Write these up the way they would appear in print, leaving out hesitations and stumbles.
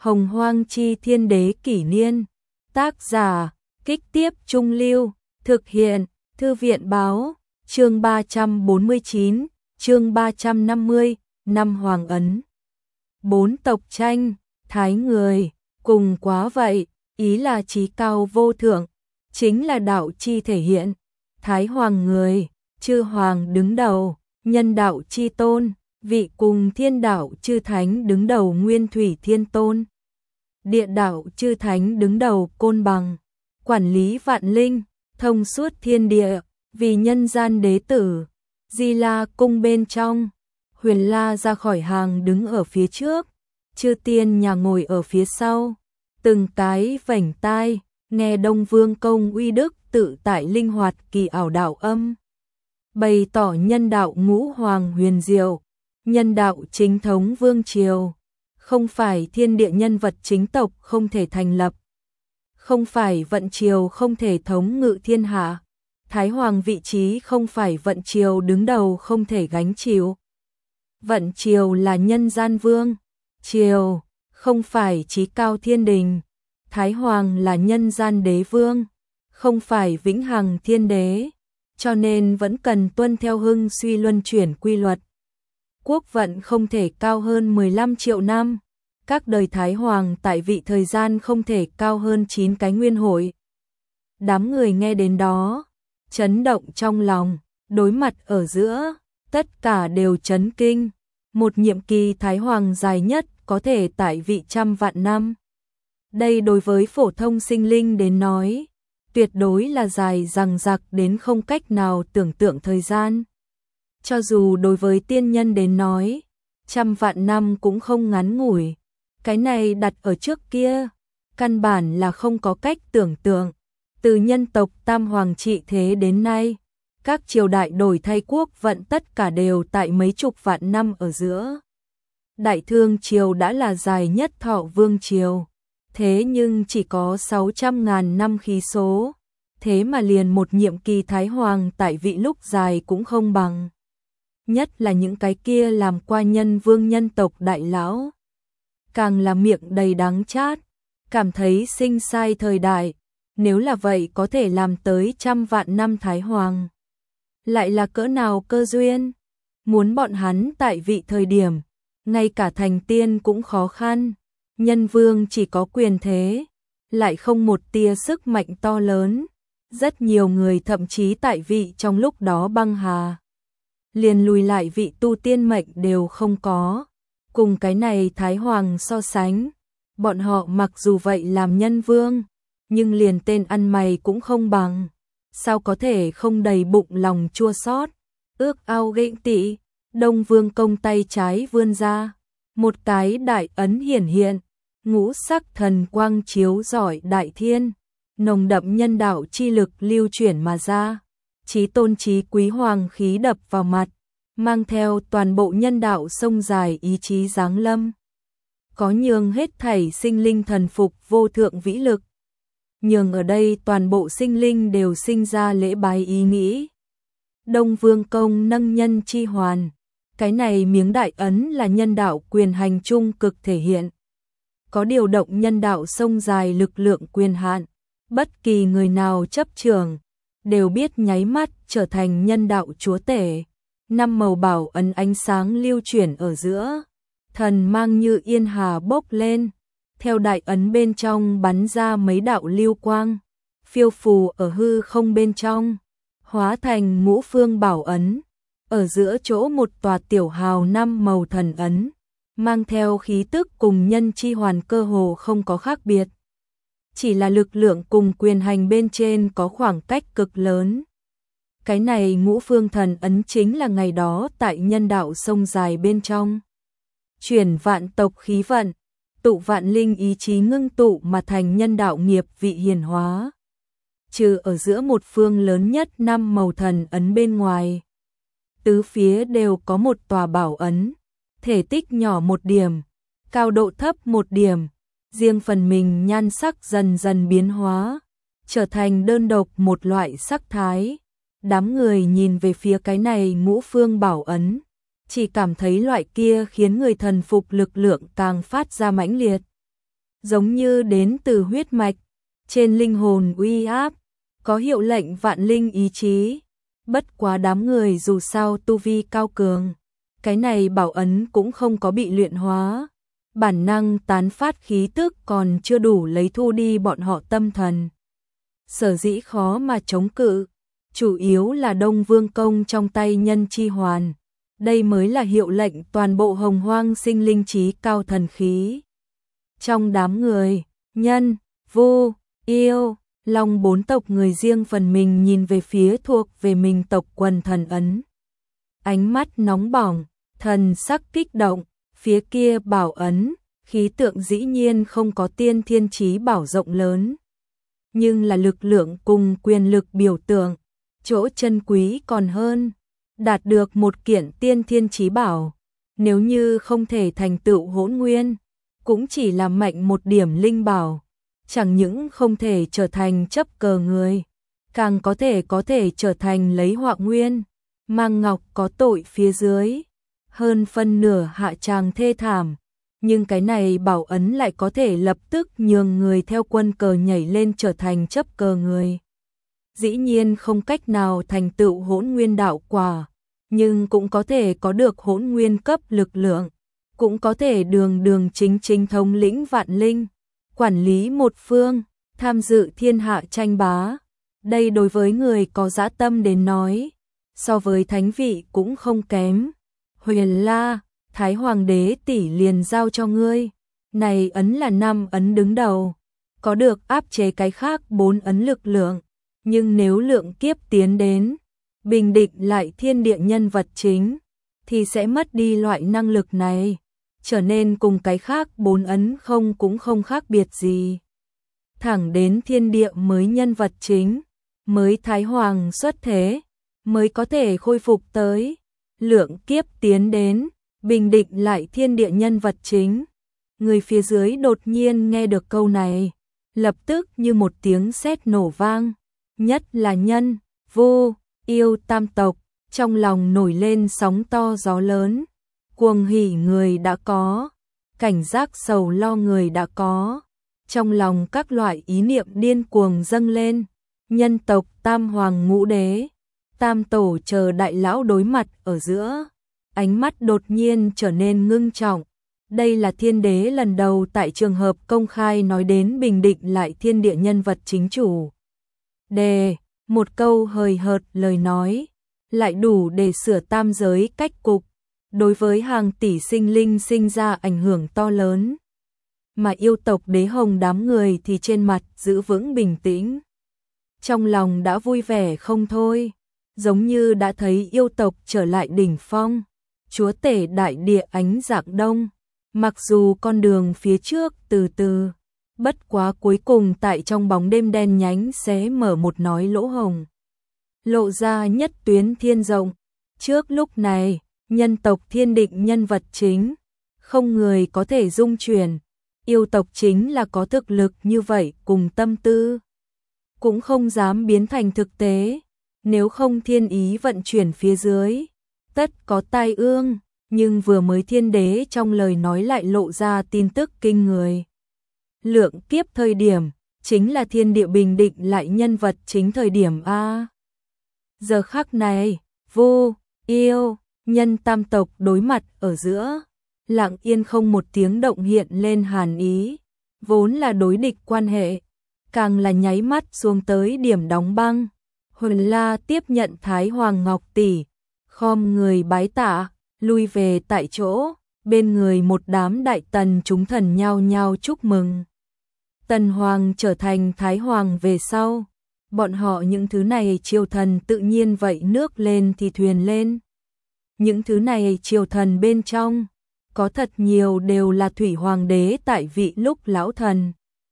Hồng Hoang Chi Thiên Đế Kỷ Niên. Tác giả, Kích Tiếp Trung Lưu. Thực hiện, Thư viện Báo. Chương 349, chương 350, năm Hoàng Ấn. 4 tộc tranh, thái người, cùng quá vậy, ý là trí cao vô thượng, chính là đạo chi thể hiện. Thái Hoàng người, chư hoàng đứng đầu, nhân đạo chi tôn, vị cùng thiên đạo chư thánh đứng đầu Nguyên Thủy Thiên Tôn. Địa đạo chư thánh đứng đầu Côn Bằng, quản lý vạn linh, thông suốt thiên địa, vì nhân gian đế tử. Di La cung bên trong, Huyền La ra khỏi hàng đứng ở phía trước, chư tiên nhà ngồi ở phía sau, từng cái vảnh tai, nghe Đông Vương công uy đức tự tại linh hoạt kỳ ảo đạo âm. Bày tỏ nhân đạo ngũ hoàng huyền diệu, nhân đạo chính thống vương triều, không phải thiên địa nhân vật chính tộc không thể thành lập, không phải vận triều không thể thống ngự thiên hạ, Thái Hoàng vị trí không phải vận triều đứng đầu không thể gánh chịu. Vận triều là nhân gian vương, triều không phải chí cao thiên đình, Thái Hoàng là nhân gian đế vương, không phải vĩnh hằng thiên đế, cho nên vẫn cần tuân theo hưng suy luân chuyển quy luật. Quốc vận không thể cao hơn 15 triệu năm, các đời Thái Hoàng tại vị thời gian không thể cao hơn 9 cái nguyên hội. Đám người nghe đến đó, chấn động trong lòng, đối mặt ở giữa, tất cả đều chấn kinh. Một nhiệm kỳ Thái Hoàng dài nhất có thể tại vị trăm vạn năm. Đây đối với phổ thông sinh linh đến nói, tuyệt đối là dài dằng dặc đến không cách nào tưởng tượng thời gian. Cho dù đối với tiên nhân đến nói, trăm vạn năm cũng không ngắn ngủi. Cái này đặt ở trước kia, căn bản là không có cách tưởng tượng. Từ nhân tộc Tam Hoàng trị thế đến nay, các triều đại đổi thay quốc vận tất cả đều tại mấy chục vạn năm ở giữa. Đại Thương triều đã là dài nhất thọ vương triều, thế nhưng chỉ có 600.000 năm khí số, thế mà liền một nhiệm kỳ Thái Hoàng tại vị lúc dài cũng không bằng. Nhất là những cái kia làm qua nhân vương nhân tộc đại lão, càng là miệng đầy đắng chát, cảm thấy sinh sai thời đại, nếu là vậy có thể làm tới trăm vạn năm Thái Hoàng. Lại là cỡ nào cơ duyên, muốn bọn hắn tại vị thời điểm, ngay cả thành tiên cũng khó khăn, nhân vương chỉ có quyền thế, lại không một tia sức mạnh to lớn, rất nhiều người thậm chí tại vị trong lúc đó băng hà. Liền lùi lại vị tu tiên mệnh đều không có, cùng cái này Thái Hoàng so sánh, bọn họ mặc dù vậy làm nhân vương, nhưng liền tên ăn mày cũng không bằng. Sao có thể không đầy bụng lòng chua xót, ước ao ghen tị. Đông Vương công tay trái vươn ra, một cái đại ấn hiển hiện, ngũ sắc thần quang chiếu rọi đại thiên, nồng đậm nhân đạo chi lực lưu chuyển mà ra, chí tôn chí quý hoàng khí đập vào mặt, mang theo toàn bộ nhân đạo sông dài ý chí giáng lâm. Có nhường hết thảy sinh linh thần phục vô thượng vĩ lực. Nhường ở đây toàn bộ sinh linh đều sinh ra lễ bái ý nghĩ. Đông Vương công nâng nhân chi hoàn, cái này miếng đại ấn là nhân đạo quyền hành trung cực thể hiện. Có điều động nhân đạo sông dài lực lượng quyền hạn, bất kỳ người nào chấp trường, đều biết nháy mắt trở thành nhân đạo chúa tể. Năm màu bảo ấn ánh sáng lưu chuyển ở giữa, thần mang như yên hà bốc lên. Theo đại ấn bên trong bắn ra mấy đạo lưu quang, phiêu phù ở hư không bên trong, hóa thành ngũ phương bảo ấn, ở giữa chỗ một tòa tiểu hào năm màu thần ấn, mang theo khí tức cùng nhân chi hoàn cơ hồ không có khác biệt. Chỉ là lực lượng cùng quyền hành bên trên có khoảng cách cực lớn. Cái này ngũ phương thần ấn chính là ngày đó tại nhân đạo sông dài bên trong. Chuyển vạn tộc khí vận, tụ vạn linh ý chí ngưng tụ mà thành nhân đạo nghiệp vị hiển hóa. Trừ ở giữa một phương lớn nhất năm màu thần ấn bên ngoài, tứ phía đều có một tòa bảo ấn, thể tích nhỏ một điểm, cao độ thấp một điểm, riêng phần mình nhan sắc dần dần biến hóa, trở thành đơn độc một loại sắc thái. Đám người nhìn về phía cái này ngũ phương bảo ấn, chỉ cảm thấy loại kia khiến người thần phục lực lượng càng phát ra mãnh liệt. giống như đến từ huyết mạch, trên linh hồn uy áp, có hiệu lệnh vạn linh ý chí. Bất quá đám người dù sao tu vi cao cường, cái này bảo ấn cũng không có bị luyện hóa, bản năng tán phát khí tức còn chưa đủ lấy thu đi bọn họ tâm thần. Sở dĩ khó mà chống cự, chủ yếu là Đông Vương công trong tay nhân chi hoàn. Đây mới là hiệu lệnh toàn bộ hồng hoang sinh linh trí cao thần khí. Trong đám người, nhân, vu, yêu, long 4 tộc người riêng phần mình nhìn về phía thuộc về mình tộc quần thần ấn. Ánh mắt nóng bỏng, thần sắc kích động, phía kia bảo ấn, khí tượng dĩ nhiên không có tiên thiên chí bảo rộng lớn. Nhưng là lực lượng cùng quyền lực biểu tượng, chỗ chân quý còn hơn. Đạt được một kiện tiên thiên chí bảo, nếu như không thể thành tựu hỗn nguyên, cũng chỉ là mạnh một điểm linh bảo, chẳng những không thể trở thành chấp cờ người, càng có thể trở thành lấy họa nguyên, mang ngọc có tội phía dưới, hơn phân nửa hạ tràng thê thảm, nhưng cái này bảo ấn lại có thể lập tức nhường người theo quân cờ nhảy lên trở thành chấp cờ người. Dĩ nhiên không cách nào thành tựu hỗn nguyên đạo quả, nhưng cũng có thể có được hỗn nguyên cấp lực lượng, cũng có thể đường đường chính chính thống lĩnh vạn linh, quản lý một phương, tham dự thiên hạ tranh bá. Đây đối với người có dã tâm đến nói, so với thánh vị cũng không kém. Huyền La, Thái Hoàng đế tỷ liền giao cho ngươi. Này ấn là 5 ấn đứng đầu, có được áp chế cái khác 4 ấn lực lượng, nhưng nếu lượng kiếp tiến đến, bình định lại thiên địa nhân vật chính, thì sẽ mất đi loại năng lực này, trở nên cùng cái khác 4 ấn cũng không khác biệt gì. Thẳng đến thiên địa mới nhân vật chính, mới Thái Hoàng xuất thế, mới có thể khôi phục tới, lượng kiếp tiến đến, bình định lại thiên địa nhân vật chính. Người phía dưới đột nhiên nghe được câu này, lập tức như một tiếng sét nổ vang, nhất là nhân, vu, yêu tam tộc, trong lòng nổi lên sóng to gió lớn, cuồng hỉ người đã có, cảnh giác sầu lo người đã có, trong lòng các loại ý niệm điên cuồng dâng lên, nhân tộc tam hoàng ngũ đế, tam tổ chờ đại lão đối mặt ở giữa, ánh mắt đột nhiên trở nên ngưng trọng. Đây là thiên đế lần đầu tại trường hợp công khai nói đến bình định lại thiên địa nhân vật chính chủ. Một câu hời hợt lời nói, lại đủ để sửa tam giới cách cục, đối với hàng tỷ sinh linh sinh ra ảnh hưởng to lớn. Mà yêu tộc Đế Hồng đám người thì trên mặt giữ vững bình tĩnh. Trong lòng đã vui vẻ không thôi, giống như đã thấy yêu tộc trở lại đỉnh phong, chúa tể đại địa ánh rạng đông. Mặc dù con đường phía trước từ từ, bất quá cuối cùng tại trong bóng đêm đen nhánh xé mở một nói lỗ hồng, lộ ra nhất tuyến thiên rộng. Trước lúc này, nhân tộc thiên định nhân vật chính, không người có thể dung chuyển, yêu tộc chính là có thực lực như vậy cùng tâm tư, cũng không dám biến thành thực tế, nếu không thiên ý vận chuyển phía dưới, tất có tai ương. Nhưng vừa mới thiên đế trong lời nói lại lộ ra tin tức kinh người. Lượng kiếp thời điểm, chính là thiên địa bình định lại nhân vật chính thời điểm A. Giờ khắc này, vu, yêu, nhân tam tộc đối mặt ở giữa, lặng yên không một tiếng động hiện lên hàn ý, vốn là đối địch quan hệ, càng là nháy mắt xuống tới điểm đóng băng. Huyền La tiếp nhận Thái Hoàng Ngọc tỷ, khom người bái tạ, lui về tại chỗ, bên người một đám đại tần chúng thần nhao nhao chúc mừng. Tần Hoàng trở thành Thái Hoàng về sau, bọn họ những thứ này triều thần tự nhiên vậy nước lên thì thuyền lên. Những thứ này triều thần bên trong, có thật nhiều đều là thủy hoàng đế tại vị lúc lão thần.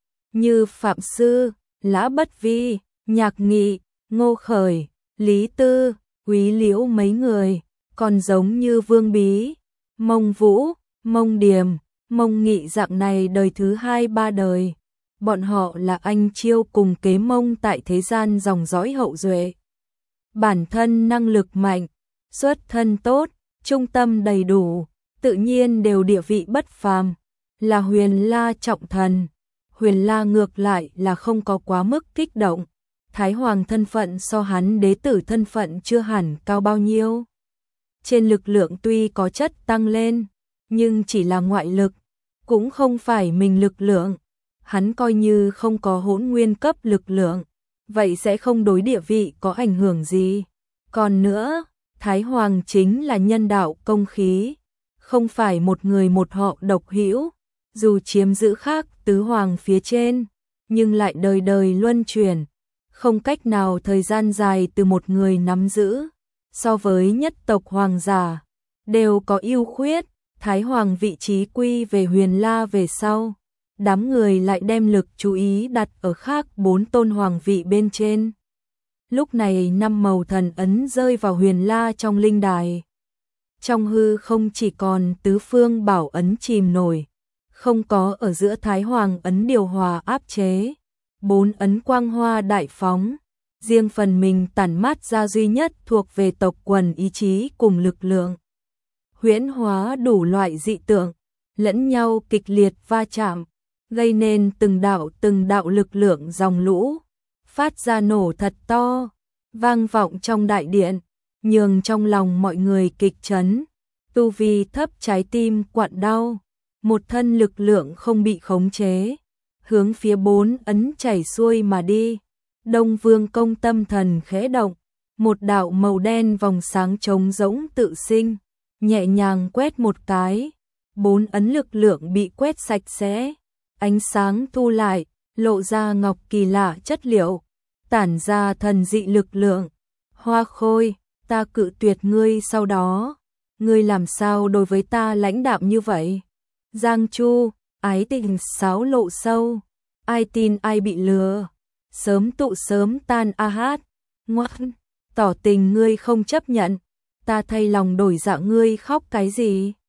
Như Phạm Sư, Lã Bất Vi, Nhạc Nghị, Ngô Khởi, Lý Tư, Quý Liễu mấy người. Còn giống như Vương Bí, Mông Vũ, Mông Điềm, Mông Nghị dạng này đời thứ 2-3 đời. Bọn họ là anh Chiêu cùng kế Mông tại thế gian dòng dõi hậu duệ. Bản thân năng lực mạnh, xuất thân tốt, trung tâm đầy đủ, tự nhiên đều địa vị bất phàm, là Huyền La trọng thần, Huyền La ngược lại là không có quá mức kích động. Thái Hoàng thân phận so hắn đế tử thân phận chưa hẳn cao bao nhiêu. Trên lực lượng tuy có chất tăng lên, nhưng chỉ là ngoại lực, cũng không phải mình lực lượng. Hắn coi như không có hỗn nguyên cấp lực lượng, vậy sẽ không đối địa vị có ảnh hưởng gì. Còn nữa, Thái Hoàng chính là nhân đạo công khí, không phải một người một họ độc hữu, dù chiếm giữ khác tứ hoàng phía trên, nhưng lại đời đời luân chuyển, không cách nào thời gian dài từ một người nắm giữ. So với nhất tộc hoàng giả, đều có ưu khuyết. Thái Hoàng vị trí quy về Huyền La về sau, đám người lại đem lực chú ý đặt ở khác 4 tôn hoàng vị bên trên. Lúc này 5 màu thần ấn rơi vào Huyền La trong linh đài. Trong hư không chỉ còn tứ phương bảo ấn chìm nổi, không có ở giữa Thái Hoàng ấn điều hòa áp chế. 4 ấn quang hoa đại phóng, riêng phần mình tản mát ra duy nhất thuộc về tộc quần ý chí cùng lực lượng. Huyễn hóa đủ loại dị tượng, lẫn nhau kịch liệt va chạm, gây nên từng đạo lực lượng dòng lũ, phát ra nổ thật to, vang vọng trong đại điện, nhường trong lòng mọi người kịch chấn, tu vi thấp trái tim quặn đau, một thân lực lượng không bị khống chế, hướng phía 4 ấn chảy xuôi mà đi. Đông Vương Công tâm thần khẽ động, một đạo màu đen vòng sáng trống rỗng tự sinh, nhẹ nhàng quét một cái, 4 ấn lực lượng bị quét sạch sẽ, ánh sáng thu lại, lộ ra ngọc kỳ lạ chất liệu, tản ra thần dị lực lượng. Hoa Khôi, ta cự tuyệt ngươi sau đó, ngươi làm sao đối với ta lãnh đạm như vậy? Giang Chu, ái tình sáo lộ sâu, ai tin ai bị lừa, sớm tụ sớm tan a hát, ngoan, tỏ tình ngươi không chấp nhận, ta thay lòng đổi dạ ngươi khóc cái gì?